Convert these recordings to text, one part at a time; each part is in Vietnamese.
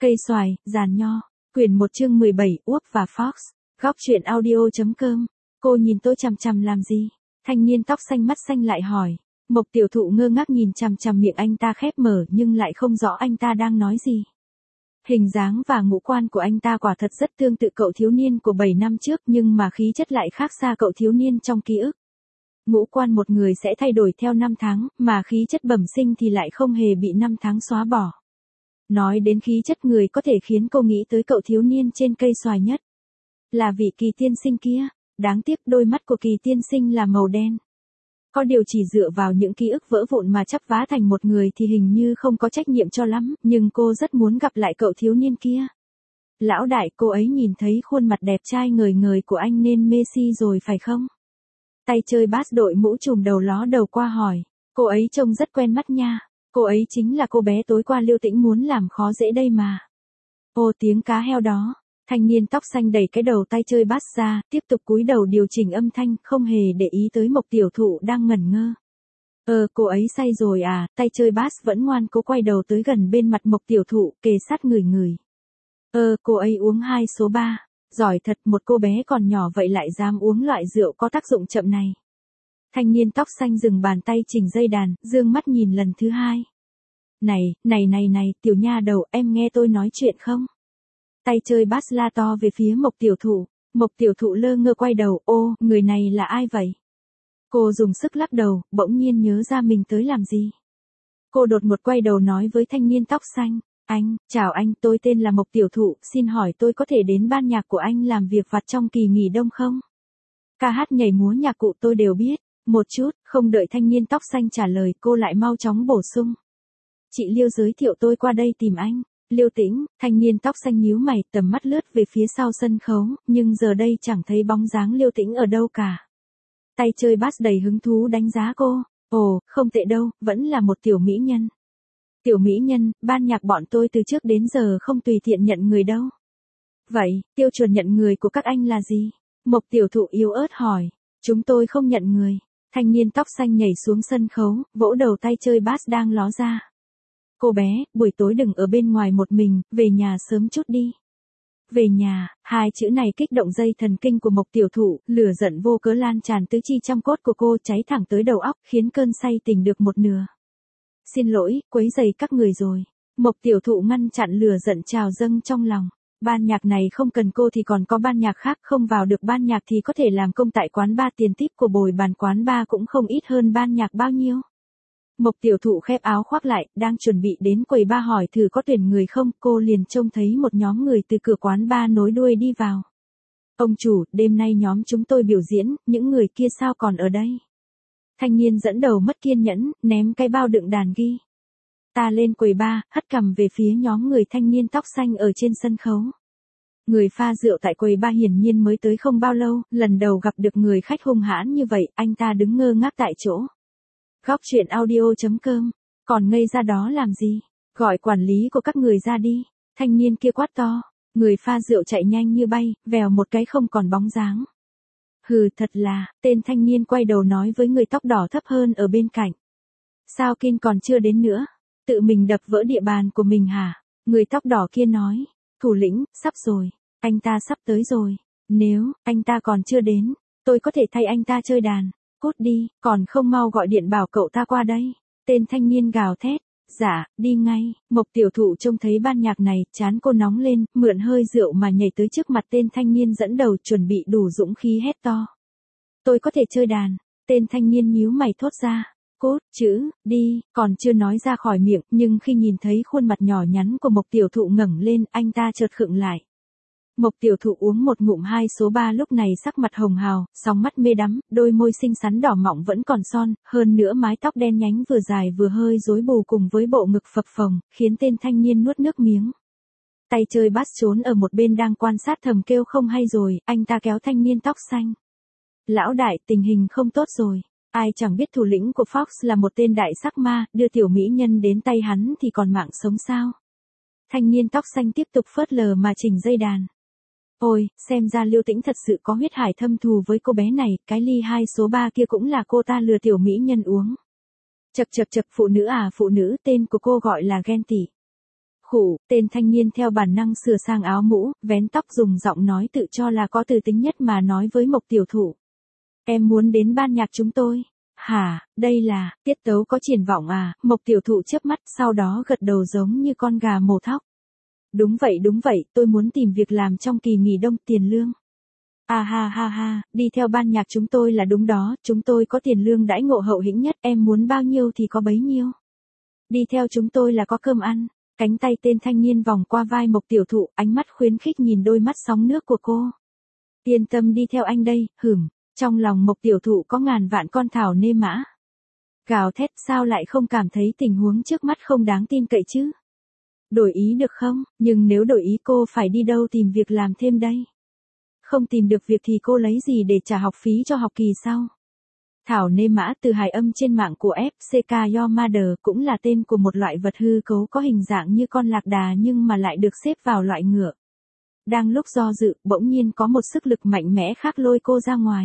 Cây xoài, giàn nho. Quyển 1 chương 17, Úp và Fox. Góc truyện audio.com. Cô nhìn tôi chằm chằm làm gì? Thanh niên tóc xanh mắt xanh lại hỏi. Mộc tiểu thụ ngơ ngác nhìn chằm chằm miệng anh ta khép mở nhưng lại không rõ anh ta đang nói gì. Hình dáng và ngũ quan của anh ta quả thật rất tương tự cậu thiếu niên của 7 năm trước nhưng mà khí chất lại khác xa cậu thiếu niên trong ký ức. Ngũ quan một người sẽ thay đổi theo năm tháng, mà khí chất bẩm sinh thì lại không hề bị năm tháng xóa bỏ. Nói đến khí chất người có thể khiến cô nghĩ tới cậu thiếu niên trên cây xoài nhất. Là vị Kỳ tiên sinh kia, đáng tiếc đôi mắt của Kỳ tiên sinh là màu đen. Có điều chỉ dựa vào những ký ức vỡ vụn mà chắp vá thành một người thì hình như không có trách nhiệm cho lắm, nhưng cô rất muốn gặp lại cậu thiếu niên kia. Lão đại, cô ấy nhìn thấy khuôn mặt đẹp trai ngời ngời của anh nên mê si rồi phải không? Tay chơi bass đội mũ trùm đầu ló đầu qua hỏi. Cô ấy trông rất quen mắt nha. Cô ấy chính là cô bé tối qua Liêu Tĩnh muốn làm khó dễ đây mà. Ô tiếng cá heo đó. Thanh niên tóc xanh đẩy cái đầu tay chơi bass ra, tiếp tục cúi đầu điều chỉnh âm thanh, không hề để ý tới Mộc tiểu thụ đang ngẩn ngơ. Cô ấy say rồi à? Tay chơi bass vẫn ngoan cố quay đầu tới gần bên mặt Mộc tiểu thụ, kề sát người người. Cô ấy uống 2 số 3. Giỏi thật, một cô bé còn nhỏ vậy lại dám uống loại rượu có tác dụng chậm này. Thanh niên tóc xanh dừng bàn tay chỉnh dây đàn, dương mắt nhìn lần thứ 2. Này, tiểu nha đầu, em nghe tôi nói chuyện không? Tay chơi bass la to về phía Mộc tiểu thụ. Mộc tiểu thụ lơ ngơ quay đầu, người này là ai vậy? Cô dùng sức lắc đầu, bỗng nhiên nhớ ra mình tới làm gì. Cô đột ngột quay đầu nói với thanh niên tóc xanh. Chào anh, tôi tên là Mộc tiểu thụ, xin hỏi tôi có thể đến ban nhạc của anh làm việc vặt trong kỳ nghỉ đông không? Ca hát nhảy múa nhạc cụ tôi đều biết. Một chút, không đợi thanh niên tóc xanh trả lời, cô lại mau chóng bổ sung. Chị Liêu giới thiệu tôi qua đây tìm anh. Liêu Tĩnh, thanh niên tóc xanh nhíu mày, tầm mắt lướt về phía sau sân khấu, nhưng giờ đây chẳng thấy bóng dáng Liêu Tĩnh ở đâu cả. Tay chơi bass đầy hứng thú đánh giá cô. Không tệ đâu, vẫn là một tiểu mỹ nhân. Tiểu mỹ nhân, ban nhạc bọn tôi từ trước đến giờ không tùy tiện nhận người đâu. Vậy, tiêu chuẩn nhận người của các anh là gì? Mộc tiểu thụ yếu ớt hỏi. Chúng tôi không nhận người. Thanh niên tóc xanh nhảy xuống sân khấu, vỗ đầu tay chơi bass đang ló ra. Cô bé, buổi tối đừng ở bên ngoài một mình, về nhà sớm chút đi. Về nhà, 2 chữ này kích động dây thần kinh của Mộc tiểu thụ, lửa giận vô cớ lan tràn tứ chi trong cốt của cô cháy thẳng tới đầu óc, khiến cơn say tỉnh được một nửa. Xin lỗi, quấy rầy các người rồi. Mộc tiểu thụ ngăn chặn lửa giận trào dâng trong lòng. Ban nhạc này không cần cô thì còn có ban nhạc khác, không vào được ban nhạc thì có thể làm công tại quán bar, tiền tip của bồi bàn quán bar cũng không ít hơn ban nhạc bao nhiêu. Mộc tiểu thụ khép áo khoác lại, đang chuẩn bị đến quầy bar hỏi thử có tuyển người không, cô liền trông thấy một nhóm người từ cửa quán bar nối đuôi đi vào. Ông chủ, đêm nay nhóm chúng tôi biểu diễn, những người kia sao còn ở đây? Thanh niên dẫn đầu mất kiên nhẫn, ném cái bao đựng đàn ghi. Ta lên quầy bar, hất cằm về phía nhóm người thanh niên tóc xanh ở trên sân khấu. Người pha rượu tại quầy bar hiển nhiên mới tới không bao lâu, lần đầu gặp được người khách hung hãn như vậy, anh ta đứng ngơ ngác tại chỗ. Góc truyện audio.com, còn ngây ra đó làm gì? Gọi quản lý của các người ra đi. Thanh niên kia quát to. Người pha rượu chạy nhanh như bay, vèo một cái không còn bóng dáng. Hừ, thật là, tên thanh niên quay đầu nói với người tóc đỏ thấp hơn ở bên cạnh. Sao Kin còn chưa đến nữa? Tự mình đập vỡ địa bàn của mình hả? Người tóc đỏ kia nói. Thủ lĩnh, sắp rồi. Anh ta sắp tới rồi. Nếu anh ta còn chưa đến, tôi có thể thay anh ta chơi đàn. Cút đi, còn không mau gọi điện bảo cậu ta qua đây. Tên thanh niên gào thét. Dạ, đi ngay. Mộc tiểu thụ trông thấy ban nhạc này, trán cô nóng lên, mượn hơi rượu mà nhảy tới trước mặt tên thanh niên dẫn đầu, chuẩn bị đủ dũng khí hét to. Tôi có thể chơi đàn. Tên thanh niên nhíu mày thốt ra. Cốt, chữ, đi, còn chưa nói ra khỏi miệng, nhưng khi nhìn thấy khuôn mặt nhỏ nhắn của Mộc tiểu thụ ngẩng lên, anh ta chợt khựng lại. Mộc tiểu thụ uống một ngụm 2 số 3 lúc này sắc mặt hồng hào, sóng mắt mê đắm, đôi môi xinh xắn đỏ mọng vẫn còn son, hơn nữa mái tóc đen nhánh vừa dài vừa hơi rối bù cùng với bộ ngực phập phồng, khiến tên thanh niên nuốt nước miếng. Tay chơi bass trốn ở một bên đang quan sát thầm kêu không hay rồi, anh ta kéo thanh niên tóc xanh. Lão đại, tình hình không tốt rồi. Ai chẳng biết thủ lĩnh của Fox là một tên đại sắc ma, đưa tiểu mỹ nhân đến tay hắn thì còn mạng sống sao? Thanh niên tóc xanh tiếp tục phớt lờ mà chỉnh dây đàn. Ôi, xem ra Liêu Tĩnh thật sự có huyết hải thâm thù với cô bé này, cái ly 2 số 3 kia cũng là cô ta lừa tiểu mỹ nhân uống. Chậc, phụ nữ à, phụ nữ, tên của cô gọi là ghen tị. Khụ, tên thanh niên theo bản năng sửa sang áo mũ, vén tóc dùng giọng nói tự cho là có từ tính nhất mà nói với Mộc tiểu thụ. Em muốn đến ban nhạc chúng tôi. Hả, đây là, tiết tấu có triển vọng à, Mộc tiểu thụ chớp mắt sau đó gật đầu giống như con gà mổ thóc. Đúng vậy, tôi muốn tìm việc làm trong kỳ nghỉ đông tiền lương. À ha, đi theo ban nhạc chúng tôi là đúng đó, chúng tôi có tiền lương đãi ngộ hậu hĩnh nhất, em muốn bao nhiêu thì có bấy nhiêu. Đi theo chúng tôi là có cơm ăn. Cánh tay tên thanh niên vòng qua vai Mộc tiểu thụ, ánh mắt khuyến khích nhìn đôi mắt sóng nước của cô. Yên tâm đi theo anh đây, trong lòng Mộc tiểu thụ có ngàn vạn con thảo nê mã. Gào thét sao lại không cảm thấy tình huống trước mắt không đáng tin cậy chứ? Đổi ý được không? Nhưng nếu đổi ý cô phải đi đâu tìm việc làm thêm đây? Không tìm được việc thì cô lấy gì để trả học phí cho học kỳ sau? Thảo nê mã từ hài âm trên mạng của FCK Your Mother cũng là tên của một loại vật hư cấu có hình dạng như con lạc đà nhưng mà lại được xếp vào loại ngựa. Đang lúc do dự, bỗng nhiên có một sức lực mạnh mẽ khác lôi cô ra ngoài.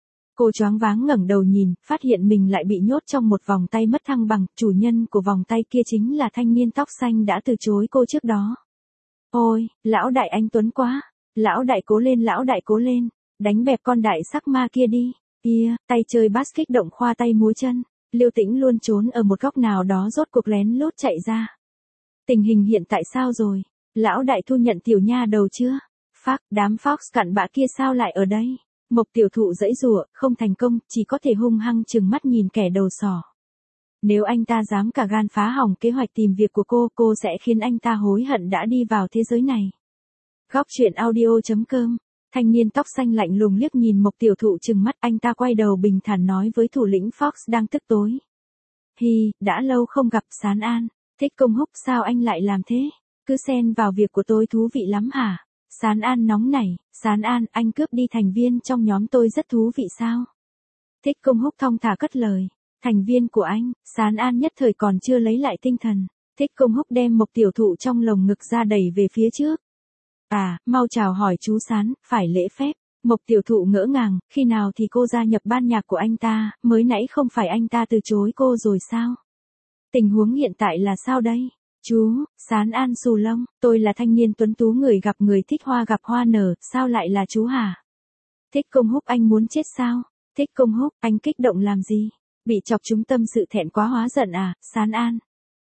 Cô choáng váng ngẩng đầu nhìn, phát hiện mình lại bị nhốt trong một vòng tay mất thăng bằng, chủ nhân của vòng tay kia chính là thanh niên tóc xanh đã từ chối cô trước đó. Ôi, lão đại anh tuấn quá, lão đại cố lên, đánh bẹp con đại sắc ma kia đi. Kia, tay chơi bass kích động khoa tay múa chân, Liêu Tĩnh luôn trốn ở một góc nào đó rốt cuộc lén lút chạy ra. Tình hình hiện tại sao rồi? Lão đại thu nhận tiểu nha đầu chưa? Phác, đám Fox cặn bã kia sao lại ở đây? Mộc tiểu thụ giãy giụa, không thành công, chỉ có thể hung hăng trừng mắt nhìn kẻ đầu sỏ. Nếu anh ta dám cả gan phá hỏng kế hoạch tìm việc của cô sẽ khiến anh ta hối hận đã đi vào thế giới này. Góc truyện audio.com. Thanh niên tóc xanh lạnh lùng liếc nhìn Mộc tiểu thụ trừng mắt, anh ta quay đầu bình thản nói với thủ lĩnh Fox đang tức tối. Hi, đã lâu không gặp Sán An, Thích Công Húc sao anh lại làm thế? Cứ xen vào việc của tôi thú vị lắm hả? Sán An nóng nảy, Sán An, anh cướp đi thành viên trong nhóm tôi rất thú vị sao? Thích Công Húc thong thả cất lời. Thành viên của anh, Sán An nhất thời còn chưa lấy lại tinh thần. Thích Công Húc đem Mộc tiểu thụ trong lồng ngực ra đẩy về phía trước. À, mau chào hỏi chú Sán, phải lễ phép. Mộc tiểu thụ ngỡ ngàng, khi nào thì cô gia nhập ban nhạc của anh ta, mới nãy không phải anh ta từ chối cô rồi sao? Tình huống hiện tại là sao đây? Chú, Sán An xù lông, tôi là thanh niên tuấn tú người gặp người thích hoa gặp hoa nở, sao lại là chú hả? Thích Công Húc anh muốn chết sao? Thích Công Húc, anh kích động làm gì? Bị chọc trúng tâm sự thẹn quá hóa giận à, Sán An?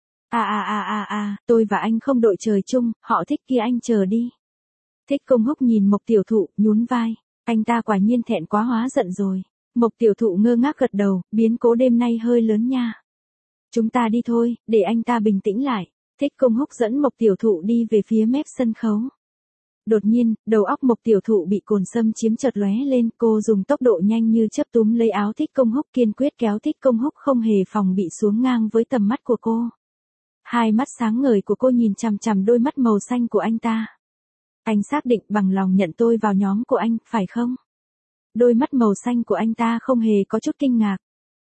Tôi và anh không đội trời chung, họ thích kia anh chờ đi. Thích Công Húc nhìn Mộc tiểu thụ, nhún vai, anh ta quả nhiên thẹn quá hóa giận rồi. Mộc tiểu thụ ngơ ngác gật đầu, biến cố đêm nay hơi lớn nha. Chúng ta đi thôi, để anh ta bình tĩnh lại. Thích Công Húc dẫn Mộc tiểu thụ đi về phía mép sân khấu. Đột nhiên, đầu óc Mộc tiểu thụ bị cồn xâm chiếm chợt lóe lên, cô dùng tốc độ nhanh như chớp túm lấy áo Thích Công Húc kiên quyết kéo Thích Công Húc không hề phòng bị xuống ngang với tầm mắt của cô. Hai mắt sáng ngời của cô nhìn chằm chằm đôi mắt màu xanh của anh ta. Anh xác định bằng lòng nhận tôi vào nhóm của anh, phải không? Đôi mắt màu xanh của anh ta không hề có chút kinh ngạc.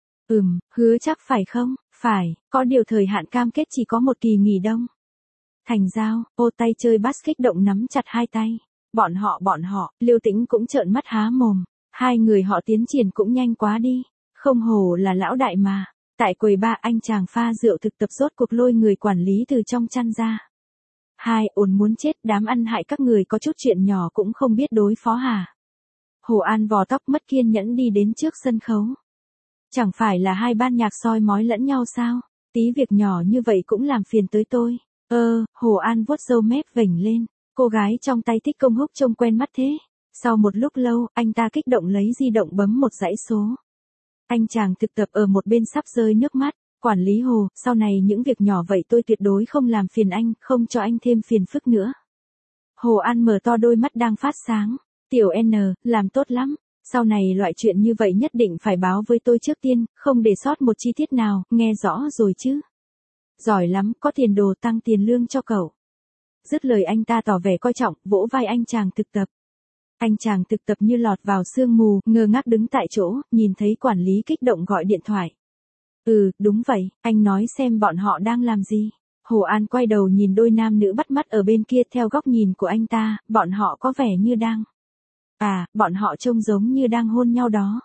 Hứa chắc phải không? Phải, có điều thời hạn cam kết chỉ có một kỳ nghỉ đông. Thành giao, ô tay chơi bass kích động nắm chặt hai tay. Bọn họ, Liêu Tĩnh cũng trợn mắt há mồm. Hai người họ tiến triển cũng nhanh quá đi. Không hổ là lão đại mà. Tại quầy ba anh chàng pha rượu thực tập rốt cuộc lôi người quản lý từ trong chăn ra. Ồn muốn chết, đám ăn hại các người có chút chuyện nhỏ cũng không biết đối phó hả? Hồ An vò tóc mất kiên nhẫn đi đến trước sân khấu. Chẳng phải là hai ban nhạc soi mói lẫn nhau sao? Tí việc nhỏ như vậy cũng làm phiền tới tôi. Hồ An vuốt râu mép vểnh lên. Cô gái trong tay Thích Công Húc trông quen mắt thế. Sau một lúc lâu, anh ta kích động lấy di động bấm một dãy số. Anh chàng thực tập ở một bên sắp rơi nước mắt. Quản lý Hồ, sau này những việc nhỏ vậy tôi tuyệt đối không làm phiền anh, không cho anh thêm phiền phức nữa. Hồ An mở to đôi mắt đang phát sáng. Tiểu N, làm tốt lắm. Sau này loại chuyện như vậy nhất định phải báo với tôi trước tiên, không để sót một chi tiết nào, nghe rõ rồi chứ. Giỏi lắm, có tiền đồ tăng tiền lương cho cậu. Dứt lời anh ta tỏ vẻ coi trọng, vỗ vai anh chàng thực tập. Anh chàng thực tập như lọt vào sương mù, ngơ ngác đứng tại chỗ, nhìn thấy quản lý kích động gọi điện thoại. Đúng vậy, anh nói xem bọn họ đang làm gì. Hồ An quay đầu nhìn đôi nam nữ bắt mắt ở bên kia theo góc nhìn của anh ta, bọn họ có vẻ như đang. Bọn họ trông giống như đang hôn nhau đó.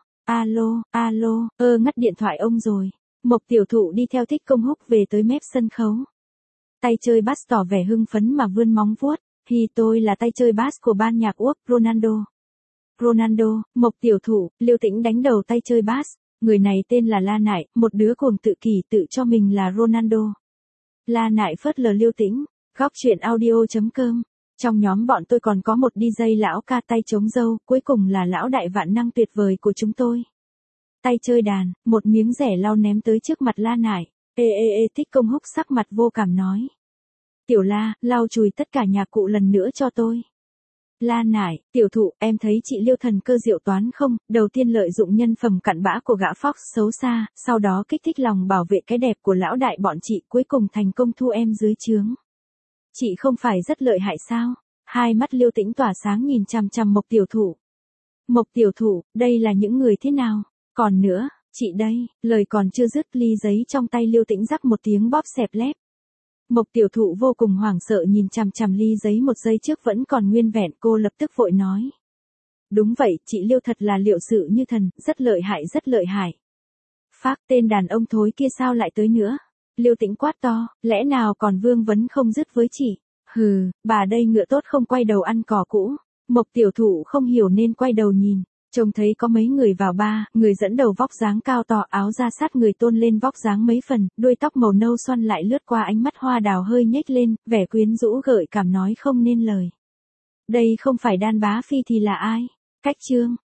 Alo, ngắt điện thoại ông rồi. Mộc tiểu thụ đi theo Thích Công Húc về tới mép sân khấu. Tay chơi bass tỏ vẻ hưng phấn mà vươn móng vuốt. Tôi là tay chơi bass của ban nhạc Úc, Ronaldo. Ronaldo, Mộc tiểu thụ, Liêu Tĩnh đánh đầu tay chơi bass. Người này tên là La Nại, một đứa cuồng tự kỷ tự cho mình là Ronaldo. La Nại phớt lờ Liêu Tĩnh. Góc truyện audio.com. Trong nhóm bọn tôi còn có một DJ lão ca tay trống dâu, cuối cùng là lão đại vạn năng tuyệt vời của chúng tôi. Tay chơi đàn, một miếng rẻ lau ném tới trước mặt La Nại. Thích Công Húc sắc mặt vô cảm nói. Tiểu La, lau chùi tất cả nhạc cụ lần nữa cho tôi. La Nại, tiểu thụ, em thấy chị Liêu thần cơ diệu toán không? Đầu tiên lợi dụng nhân phẩm cặn bã của gã Fox xấu xa, sau đó kích thích lòng bảo vệ cái đẹp của lão đại bọn chị, cuối cùng thành công thu em dưới trướng. Chị không phải rất lợi hại sao? Hai mắt Liêu Tĩnh tỏa sáng nhìn chằm chằm Mộc tiểu thụ. Mộc tiểu thụ, đây là những người thế nào? Còn nữa, chị đây, lời còn chưa dứt, ly giấy trong tay Liêu Tĩnh rắc một tiếng bóp xẹp lép. Mộc tiểu thụ vô cùng hoảng sợ nhìn chằm chằm ly giấy một giây trước vẫn còn nguyên vẹn, cô lập tức vội nói. Đúng vậy, chị Liêu thật là liệu sự như thần, rất lợi hại rất lợi hại. Phác, tên đàn ông thối kia sao lại tới nữa? Liêu Tĩnh quát to, lẽ nào còn vương vấn không dứt với chị? Hừ, bà đây ngựa tốt không quay đầu ăn cỏ cũ. Mộc tiểu thụ không hiểu nên quay đầu nhìn. Trông thấy có mấy người vào ba, người dẫn đầu vóc dáng cao to, áo da sát người tôn lên vóc dáng mấy phần, đuôi tóc màu nâu xoăn lại lướt qua ánh mắt hoa đào hơi nhếch lên, vẻ quyến rũ gợi cảm nói không nên lời. Đây không phải Đan Bá Phi thì là ai? Cách chương.